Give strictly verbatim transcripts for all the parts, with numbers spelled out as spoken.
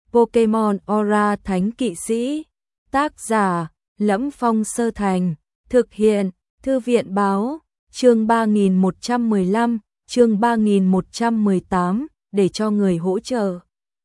Pokemon Aura Thánh Kỵ Sĩ. Tác giả: Lẫm Phong Sơ Thành. Thực hiện: Thư viện báo. Chương ba nghìn một trăm mười lăm, chương ba nghìn một trăm mười tám, để cho người hỗ trợ.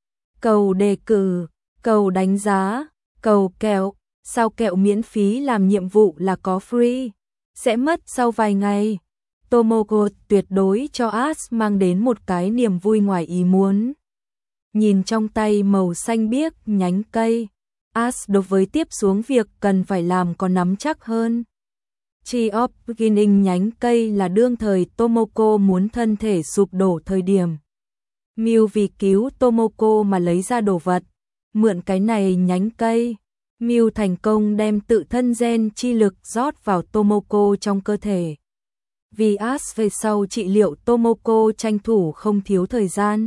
Cầu đề cử, cầu đánh giá, cầu kẹo. Sao kẹo miễn phí làm nhiệm vụ là có free, sẽ mất sau vài ngày. Tomoko tuyệt đối cho Ash mang đến một cái niềm vui ngoài ý muốn. Nhìn trong tay màu xanh biếc nhánh cây, Ash đối với tiếp xuống việc cần phải làm có nắm chắc hơn. Tree of Beginning nhánh cây là đương thời Tomoko muốn thân thể sụp đổ thời điểm. Mew vì cứu Tomoko mà lấy ra đồ vật, mượn cái này nhánh cây. Mew thành công đem tự thân gen chi lực rót vào Tomoko trong cơ thể. Vì Ash về sau trị liệu Tomoko tranh thủ không thiếu thời gian.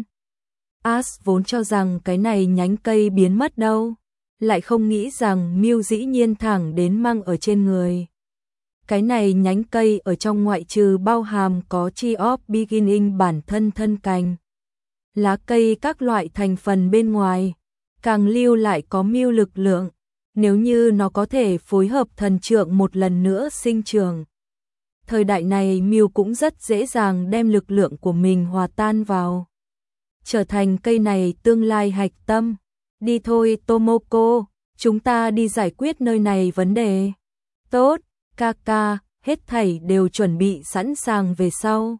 Ash vốn cho rằng cái này nhánh cây biến mất đâu, lại không nghĩ rằng Mew dĩ nhiên thẳng đến mang ở trên người. Cái này nhánh cây ở trong ngoại trừ bao hàm có Tree of Beginning bản thân thân cành, lá cây các loại thành phần bên ngoài, càng lưu lại có Mew lực lượng. Nếu như nó có thể phối hợp thần trượng một lần nữa sinh trưởng. Thời đại này Mew cũng rất dễ dàng đem lực lượng của mình hòa tan vào, trở thành cây này tương lai hạch tâm. Đi thôi Tomoko, chúng ta đi giải quyết nơi này vấn đề. Tốt, Kaka, hết thảy đều chuẩn bị sẵn sàng về sau.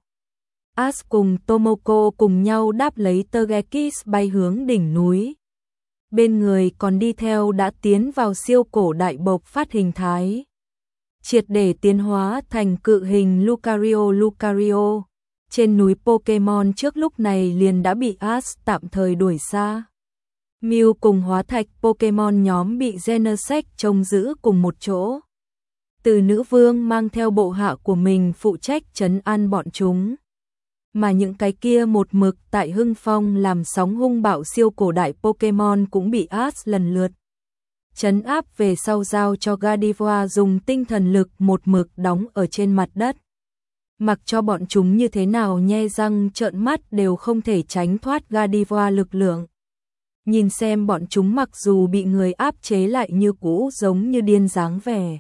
Ash cùng Tomoko cùng nhau đáp lấy Togekiss bay hướng đỉnh núi. Bên người còn đi theo đã tiến vào siêu cổ đại bộc phát hình thái, triệt để tiến hóa thành cự hình Lucario. Lucario trên núi Pokemon trước lúc này liền đã bị Ash tạm thời đuổi xa. Mew cùng hóa thạch Pokemon nhóm bị Genesect trông giữ cùng một chỗ. Từ nữ vương mang theo bộ hạ của mình phụ trách trấn an bọn chúng. Mà những cái kia một mực tại hưng phong làm sóng hung bạo siêu cổ đại Pokemon cũng bị Ash lần lượt trấn áp về sau giao cho Gardevoir dùng tinh thần lực một mực đóng ở trên mặt đất. Mặc cho bọn chúng như thế nào nhe răng trợn mắt đều không thể tránh thoát Gardevoir lực lượng. Nhìn xem bọn chúng mặc dù bị người áp chế lại như cũ giống như điên dáng vẻ.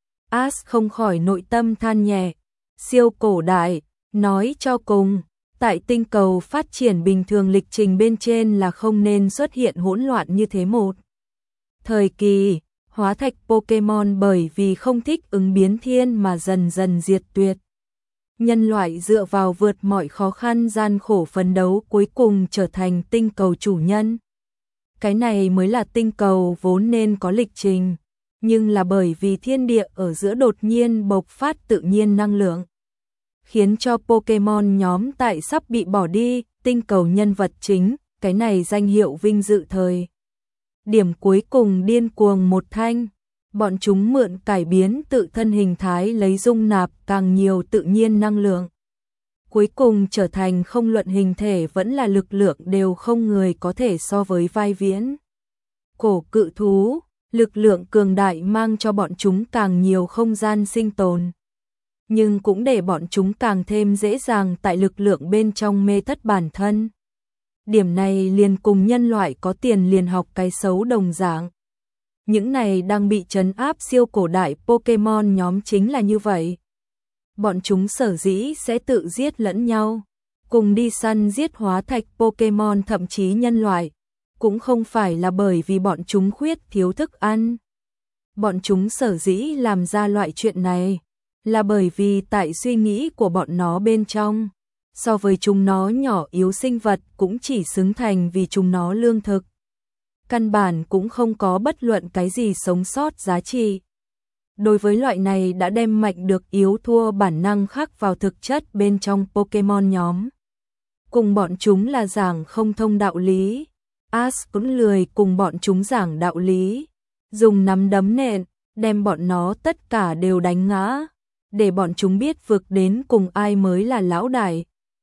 Ash không khỏi nội tâm than nhẹ, siêu cổ đại, nói cho cùng, tại tinh cầu phát triển bình thường lịch trình bên trên là không nên xuất hiện hỗn loạn như thế một. Thời kỳ, hóa thạch Pokemon bởi vì không thích ứng biến thiên mà dần dần diệt tuyệt. Nhân loại dựa vào vượt mọi khó khăn gian khổ phấn đấu cuối cùng trở thành tinh cầu chủ nhân. Cái này mới là tinh cầu vốn nên có lịch trình, nhưng là bởi vì thiên địa ở giữa đột nhiên bộc phát tự nhiên năng lượng, khiến cho Pokemon nhóm tại sắp bị bỏ đi, tinh cầu nhân vật chính, cái này danh hiệu vinh dự thời. Điểm cuối cùng điên cuồng một thanh, bọn chúng mượn cải biến tự thân hình thái lấy dung nạp càng nhiều tự nhiên năng lượng. Cuối cùng trở thành không luận hình thể vẫn là lực lượng đều không người có thể so với vai viễn cổ cự thú, lực lượng cường đại mang cho bọn chúng càng nhiều không gian sinh tồn. Nhưng cũng để bọn chúng càng thêm dễ dàng tại lực lượng bên trong mê thất bản thân. Điểm này liền cùng nhân loại có tiền liền học cái xấu đồng dạng. Những này đang bị trấn áp siêu cổ đại Pokemon nhóm chính là như vậy. Bọn chúng sở dĩ sẽ tự giết lẫn nhau, cùng đi săn giết hóa thạch Pokemon thậm chí nhân loại, cũng không phải là bởi vì bọn chúng khuyết thiếu thức ăn. Bọn chúng sở dĩ làm ra loại chuyện này, là bởi vì tại suy nghĩ của bọn nó bên trong, so với chúng nó nhỏ yếu sinh vật cũng chỉ xứng thành vì chúng nó lương thực. Căn bản cũng không có bất luận cái gì sống sót giá trị. Đối với loại này đã đem mạnh được yếu thua bản năng khắc vào thực chất bên trong Pokemon nhóm. Cùng bọn chúng là giảng không thông đạo lý. Ash cũng lười cùng bọn chúng giảng đạo lý. Dùng nắm đấm nện, đem bọn nó tất cả đều đánh ngã. Để bọn chúng biết vực đến cùng ai mới là lão đại.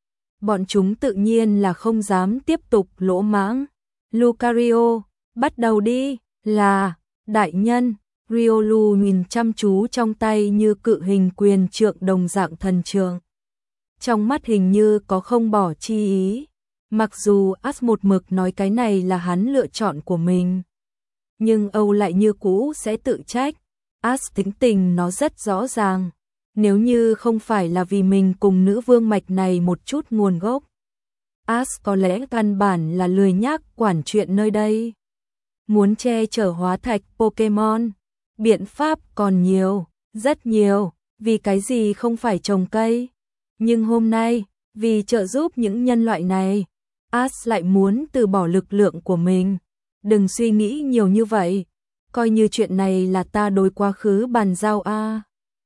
Bọn chúng tự nhiên là không dám tiếp tục lỗ mãng. Lucario, bắt đầu đi, là, đại nhân. Riolu nhìn chăm chú trong tay như cự hình quyền trượng đồng dạng thần trượng. Trong mắt hình như có không bỏ chi ý, Mặc dù As một mực nói cái này là hắn lựa chọn của mình, nhưng Âu lại như cũ sẽ tự trách. As tính tình nó rất rõ ràng, nếu như không phải là vì mình cùng nữ vương mạch này một chút nguồn gốc, As có lẽ căn bản là lười nhác quản chuyện nơi đây. Muốn che chở hóa thạch Pokemon, biện pháp còn nhiều, rất nhiều, vì cái gì không phải trồng cây. Nhưng hôm nay, vì trợ giúp những nhân loại này, As lại muốn từ bỏ lực lượng của mình. Đừng suy nghĩ nhiều như vậy, coi như chuyện này là ta đối quá khứ bàn giao a.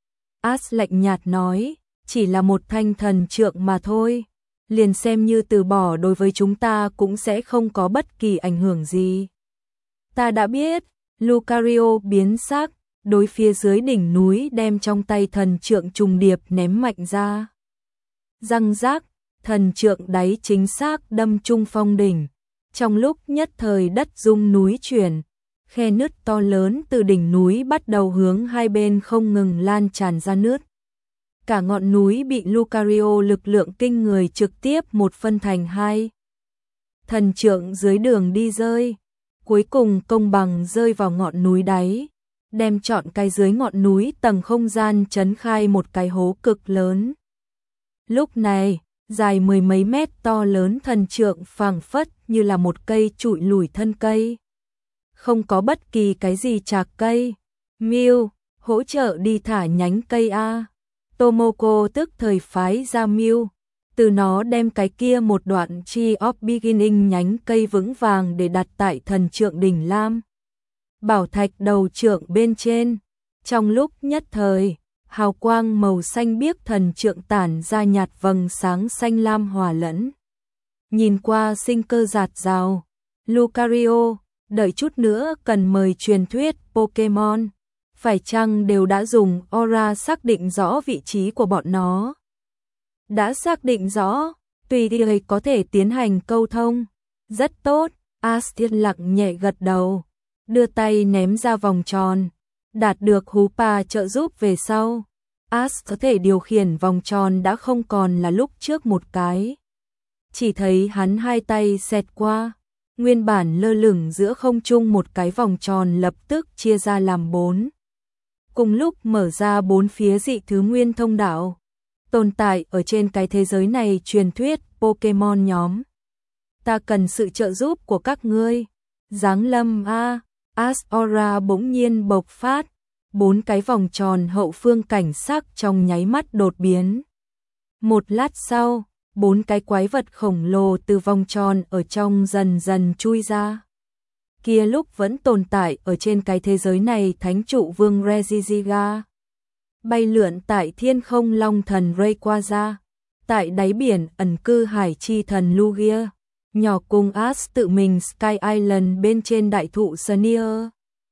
As lạnh nhạt nói, chỉ là một thanh thần trượng mà thôi, liền xem như từ bỏ đối với chúng ta cũng sẽ không có bất kỳ ảnh hưởng gì. Ta đã biết. Lucario biến sắc, đối phía dưới đỉnh núi đem trong tay thần trượng trùng điệp ném mạnh ra. Răng rác, thần trượng đáy chính xác đâm trung phong đỉnh. Trong lúc nhất thời đất rung núi chuyển, khe nứt to lớn từ đỉnh núi bắt đầu hướng hai bên không ngừng lan tràn ra nước. Cả ngọn núi bị Lucario lực lượng kinh người trực tiếp một phân thành hai. Thần trượng dưới đường đi rơi, cuối cùng công bằng rơi vào ngọn núi đáy, đem trọn cái dưới ngọn núi tầng không gian chấn khai một cái hố cực lớn. Lúc này, dài mười mấy mét to lớn thần trượng phảng phất như là một cây trụi lủi thân cây. Không có bất kỳ cái gì chạc cây. Mew, hỗ trợ đi thả nhánh cây A. Tomoko tức thời phái ra Mew, từ nó đem cái kia một đoạn Tree of Beginning nhánh cây vững vàng để đặt tại thần trượng đỉnh lam. Bảo thạch đầu trượng bên trên. Trong lúc nhất thời, hào quang màu xanh biếc thần trượng tản ra nhạt vầng sáng xanh lam hòa lẫn. Nhìn qua sinh cơ rạt rào. Lucario, đợi chút nữa cần mời truyền thuyết Pokemon. Phải chăng đều đã dùng aura xác định rõ vị trí của bọn nó? Đã xác định rõ, tùy thời có thể tiến hành câu thông. Rất tốt, As yên lặng nhẹ gật đầu, đưa tay ném ra vòng tròn. Đạt được Hoopa trợ giúp về sau, As có thể điều khiển vòng tròn đã không còn là lúc trước một cái. Chỉ thấy hắn hai tay xẹt qua, nguyên bản lơ lửng giữa không trung một cái vòng tròn lập tức chia ra làm bốn. Cùng lúc mở ra bốn phía dị thứ nguyên thông đạo. Tồn tại ở trên cái thế giới này truyền thuyết Pokemon nhóm. Ta cần sự trợ giúp của các ngươi. Giáng lâm a, As aura bỗng nhiên bộc phát, bốn cái vòng tròn hậu phương cảnh sắc trong nháy mắt đột biến. Một lát sau, bốn cái quái vật khổng lồ từ vòng tròn ở trong dần dần chui ra. Kia lúc vẫn tồn tại ở trên cái thế giới này thánh trụ vương Regigiga. Bay lượn tại thiên không long thần Rayquaza, tại đáy biển ẩn cư hải chi thần Lugia, nhỏ cùng As tự mình Sky Island bên trên đại thụ Sneer.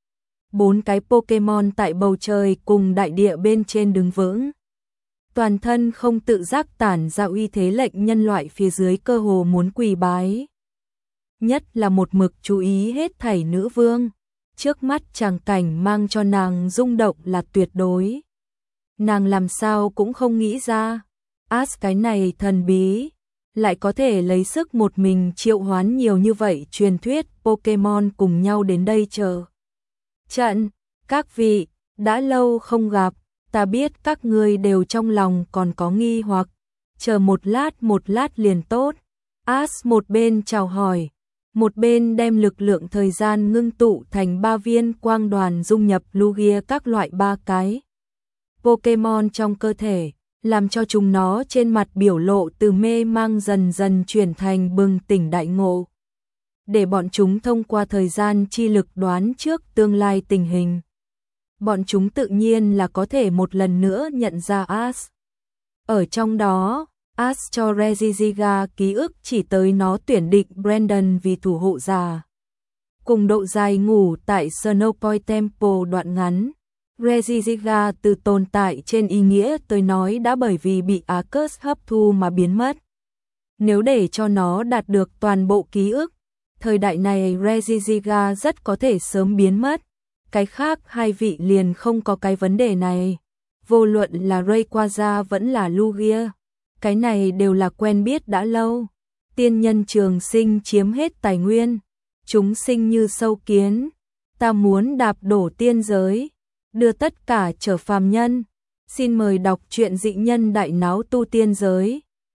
Bốn cái Pokemon tại bầu trời cùng đại địa bên trên đứng vững. Toàn thân không tự giác tản ra uy thế lệnh nhân loại phía dưới cơ hồ muốn quỳ bái. Nhất là một mực chú ý hết thảy nữ vương. Trước mắt tràng cảnh mang cho nàng rung động là tuyệt đối. Nàng làm sao cũng không nghĩ ra, As cái này thần bí, lại có thể lấy sức một mình triệu hoán nhiều như vậy truyền thuyết Pokemon cùng nhau đến đây chờ. Trận, các vị, đã lâu không gặp, ta biết các ngươi đều trong lòng còn có nghi hoặc, chờ một lát một lát liền tốt. As một bên chào hỏi, một bên đem lực lượng thời gian ngưng tụ thành ba viên quang đoàn dung nhập Lugia các loại ba cái Pokemon trong cơ thể, làm cho chúng nó trên mặt biểu lộ từ mê mang dần dần chuyển thành bừng tỉnh đại ngộ. Để bọn chúng thông qua thời gian chi lực đoán trước tương lai tình hình. Bọn chúng tự nhiên là có thể một lần nữa nhận ra As. Ở trong đó, As cho Regigiga ký ức chỉ tới nó tuyển định Brandon vì thủ hộ giả. Cùng độ dài ngủ tại Snowpoint Temple đoạn ngắn, Regigiga từ tồn tại trên ý nghĩa tới nói đã bởi vì bị Arceus hấp thu mà biến mất. Nếu để cho nó đạt được toàn bộ ký ức, thời đại này Regigiga rất có thể sớm biến mất. Cái khác hai vị liền không có cái vấn đề này. Vô luận là Rayquaza vẫn là Lugia, cái này đều là quen biết đã lâu. tiên nhân trường sinh chiếm hết tài nguyên, chúng sinh như sâu kiến, ta muốn đạp đổ tiên giới, đưa tất cả trở phàm nhân. Xin mời đọc truyện Dị Nhân Đại Náo Tu Tiên Giới.